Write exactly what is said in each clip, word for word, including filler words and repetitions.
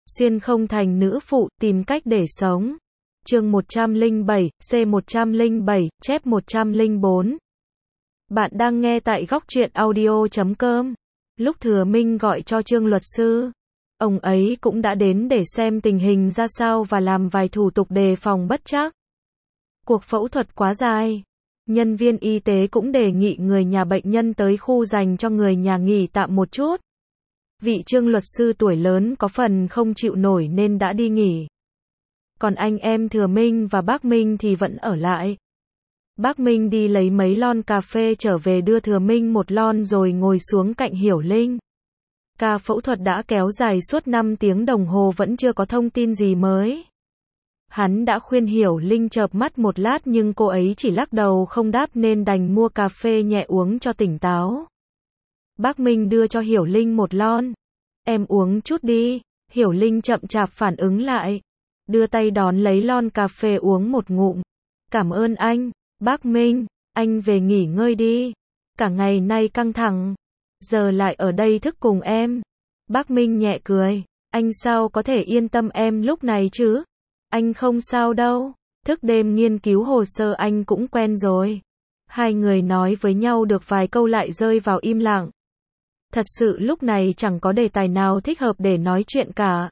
Xuyên không thành nữ phụ, tìm cách để sống. Chương một trăm lẻ bảy, C một trăm lẻ bảy, chép một trăm lẻ bốn. Bạn đang nghe tại góc truyện audio chấm com. Lúc Thừa Minh gọi cho Trương luật sư, ông ấy cũng đã đến để xem tình hình ra sao và làm vài thủ tục đề phòng bất trắc. Cuộc phẫu thuật quá dài. Nhân viên y tế cũng đề nghị người nhà bệnh nhân tới khu dành cho người nhà nghỉ tạm một chút. Vị Trương luật sư tuổi lớn có phần không chịu nổi nên đã đi nghỉ. Còn anh em Thừa Minh và bác Minh thì vẫn ở lại. Bác Minh đi lấy mấy lon cà phê trở về đưa Thừa Minh một lon rồi ngồi xuống cạnh Hiểu Linh. Ca phẫu thuật đã kéo dài suốt năm tiếng đồng hồ vẫn chưa có thông tin gì mới. Hắn đã khuyên Hiểu Linh chợp mắt một lát nhưng cô ấy chỉ lắc đầu không đáp nên đành mua cà phê nhẹ uống cho tỉnh táo. Bác Minh đưa cho Hiểu Linh một lon. Em uống chút đi. Hiểu Linh chậm chạp phản ứng lại. Đưa tay đón lấy lon cà phê uống một ngụm. Cảm ơn anh. Bác Minh, anh về nghỉ ngơi đi. Cả ngày nay căng thẳng. Giờ lại ở đây thức cùng em. Bác Minh nhẹ cười. Anh sao có thể yên tâm em lúc này chứ? Anh không sao đâu. Thức đêm nghiên cứu hồ sơ anh cũng quen rồi. Hai người nói với nhau được vài câu lại rơi vào im lặng. Thật sự lúc này chẳng có đề tài nào thích hợp để nói chuyện cả.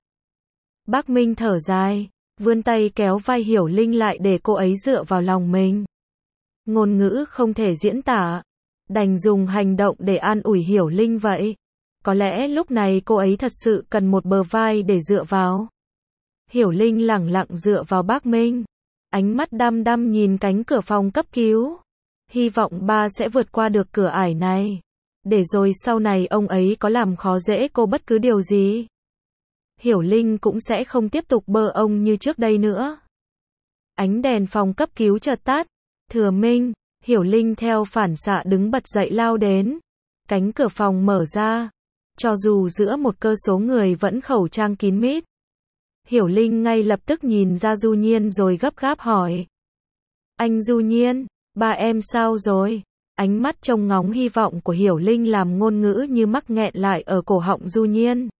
Bác Minh thở dài, vươn tay kéo vai Hiểu Linh lại để cô ấy dựa vào lòng mình. Ngôn ngữ không thể diễn tả, đành dùng hành động để an ủi Hiểu Linh vậy. Có lẽ lúc này cô ấy thật sự cần một bờ vai để dựa vào. Hiểu Linh lẳng lặng dựa vào bác Minh, ánh mắt đăm đăm nhìn cánh cửa phòng cấp cứu. Hy vọng ba sẽ vượt qua được cửa ải này. Để rồi sau này ông ấy có làm khó dễ cô bất cứ điều gì, Hiểu Linh cũng sẽ không tiếp tục bơ ông như trước đây nữa. Ánh đèn phòng cấp cứu chợt tắt. Thừa Minh, Hiểu Linh theo phản xạ đứng bật dậy lao đến. Cánh cửa phòng mở ra. Cho dù giữa một cơ số người vẫn khẩu trang kín mít. Hiểu Linh ngay lập tức nhìn ra Du Nhiên rồi gấp gáp hỏi. Anh Du Nhiên, ba em sao rồi? Ánh mắt trông ngóng hy vọng của Hiểu Linh làm ngôn ngữ như mắc nghẹn lại ở cổ họng Du Nhiên.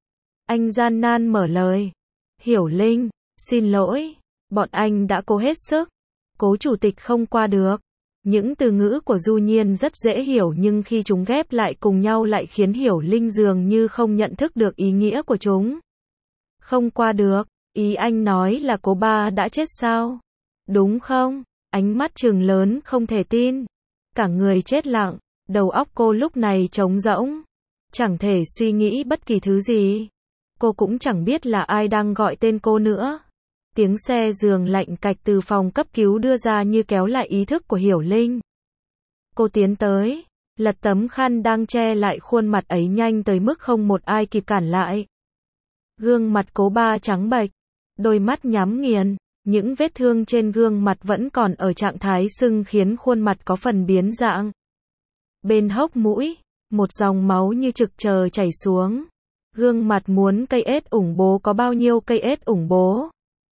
Anh gian nan mở lời. Hiểu Linh, xin lỗi, bọn anh đã cố hết sức. Cố chủ tịch không qua được. Những từ ngữ của Du Nhiên rất dễ hiểu nhưng khi chúng ghép lại cùng nhau lại khiến Hiểu Linh dường như không nhận thức được ý nghĩa của chúng. Không qua được, ý anh nói là cố ba đã chết sao? Đúng không? Ánh mắt trừng lớn không thể tin. Cả người chết lặng, đầu óc cô lúc này trống rỗng. Chẳng thể suy nghĩ bất kỳ thứ gì. Cô cũng chẳng biết là ai đang gọi tên cô nữa. Tiếng xe giường lạnh cạch từ phòng cấp cứu đưa ra như kéo lại ý thức của Hiểu Linh. Cô tiến tới, lật tấm khăn đang che lại khuôn mặt ấy nhanh tới mức không một ai kịp cản lại. Gương mặt cố ba trắng bệch, đôi mắt nhắm nghiền, những vết thương trên gương mặt vẫn còn ở trạng thái sưng khiến khuôn mặt có phần biến dạng. Bên hốc mũi, một dòng máu như trực chờ chảy xuống. Gương mặt muốn cây ết ủng bố có bao nhiêu cây ết ủng bố.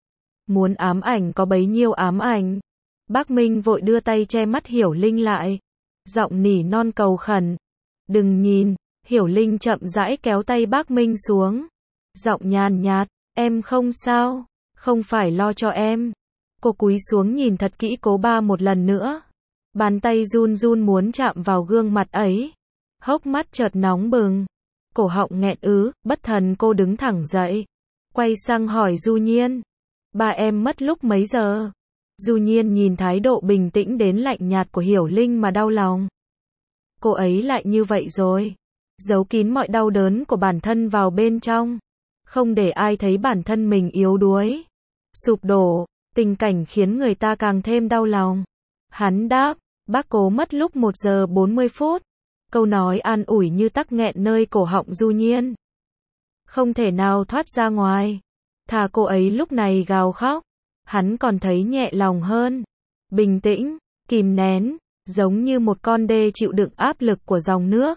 Muốn ám ảnh có bấy nhiêu ám ảnh. Bác Minh vội đưa tay che mắt Hiểu Linh lại. Giọng nỉ non cầu khẩn. Đừng nhìn. Hiểu Linh chậm rãi kéo tay bác Minh xuống. Giọng nhàn nhạt. Em không sao. Không phải lo cho em. Cô cúi xuống nhìn thật kỹ cố ba một lần nữa. Bàn tay run run muốn chạm vào gương mặt ấy. Hốc mắt chợt nóng bừng. Cổ họng nghẹn ứ, bất thần cô đứng thẳng dậy. Quay sang hỏi Du Nhiên. Ba em mất lúc mấy giờ? Du Nhiên nhìn thái độ bình tĩnh đến lạnh nhạt của Hiểu Linh mà đau lòng. Cô ấy lại như vậy rồi. Giấu kín mọi đau đớn của bản thân vào bên trong. Không để ai thấy bản thân mình yếu đuối. Sụp đổ, tình cảnh khiến người ta càng thêm đau lòng. Hắn đáp, bác cố mất lúc một giờ bốn mươi phút. Câu nói an ủi như tắc nghẹn nơi cổ họng Du Nhiên. Không thể nào thoát ra ngoài. Thà cô ấy lúc này gào khóc. Hắn còn thấy nhẹ lòng hơn. Bình tĩnh, kìm nén, giống như một con đê chịu đựng áp lực của dòng nước.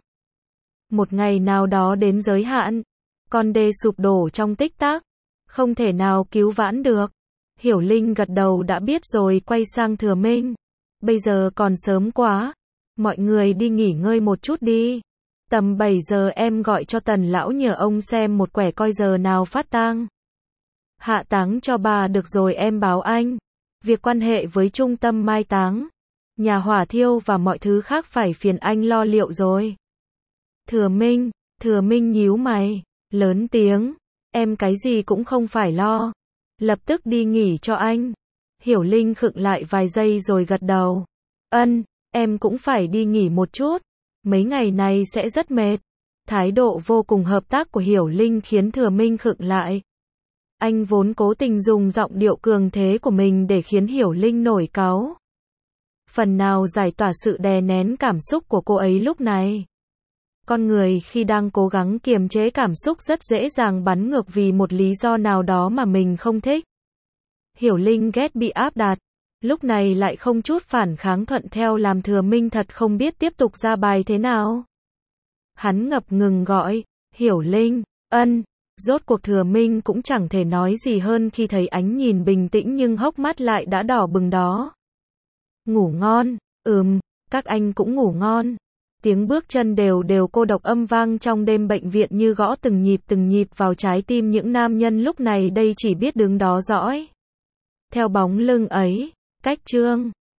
Một ngày nào đó đến giới hạn. Con đê sụp đổ trong tích tắc. Không thể nào cứu vãn được. Hiểu Linh gật đầu đã biết rồi quay sang Thừa Minh. Bây giờ còn sớm quá. Mọi người đi nghỉ ngơi một chút đi. Tầm bảy giờ em gọi cho Tần lão nhờ ông xem một quẻ coi giờ nào phát tang. Hạ táng cho bà được rồi em báo anh. Việc quan hệ với trung tâm mai táng, nhà hỏa thiêu và mọi thứ khác phải phiền anh lo liệu rồi. Thừa Minh, Thừa Minh nhíu mày, lớn tiếng, em cái gì cũng không phải lo. Lập tức đi nghỉ cho anh. Hiểu Linh khựng lại vài giây rồi gật đầu. Ân, em cũng phải đi nghỉ một chút. Mấy ngày này sẽ rất mệt. Thái độ vô cùng hợp tác của Hiểu Linh khiến Thừa Minh khựng lại. Anh vốn cố tình dùng giọng điệu cường thế của mình để khiến Hiểu Linh nổi cáu. Phần nào giải tỏa sự đè nén cảm xúc của cô ấy lúc này. Con người khi đang cố gắng kiềm chế cảm xúc rất dễ dàng bắn ngược vì một lý do nào đó mà mình không thích. Hiểu Linh ghét bị áp đặt, lúc này lại không chút phản kháng thuận theo làm Thừa Minh thật không biết tiếp tục ra bài thế nào. Hắn ngập ngừng gọi, Hiểu Linh, ân, rốt cuộc Thừa Minh cũng chẳng thể nói gì hơn khi thấy ánh nhìn bình tĩnh nhưng hốc mắt lại đã đỏ bừng đó. Ngủ ngon, ừm, các anh cũng ngủ ngon. Tiếng bước chân đều đều cô độc âm vang trong đêm bệnh viện như gõ từng nhịp từng nhịp vào trái tim những nam nhân lúc này đây chỉ biết đứng đó dõi. Theo bóng lưng ấy, cách Trương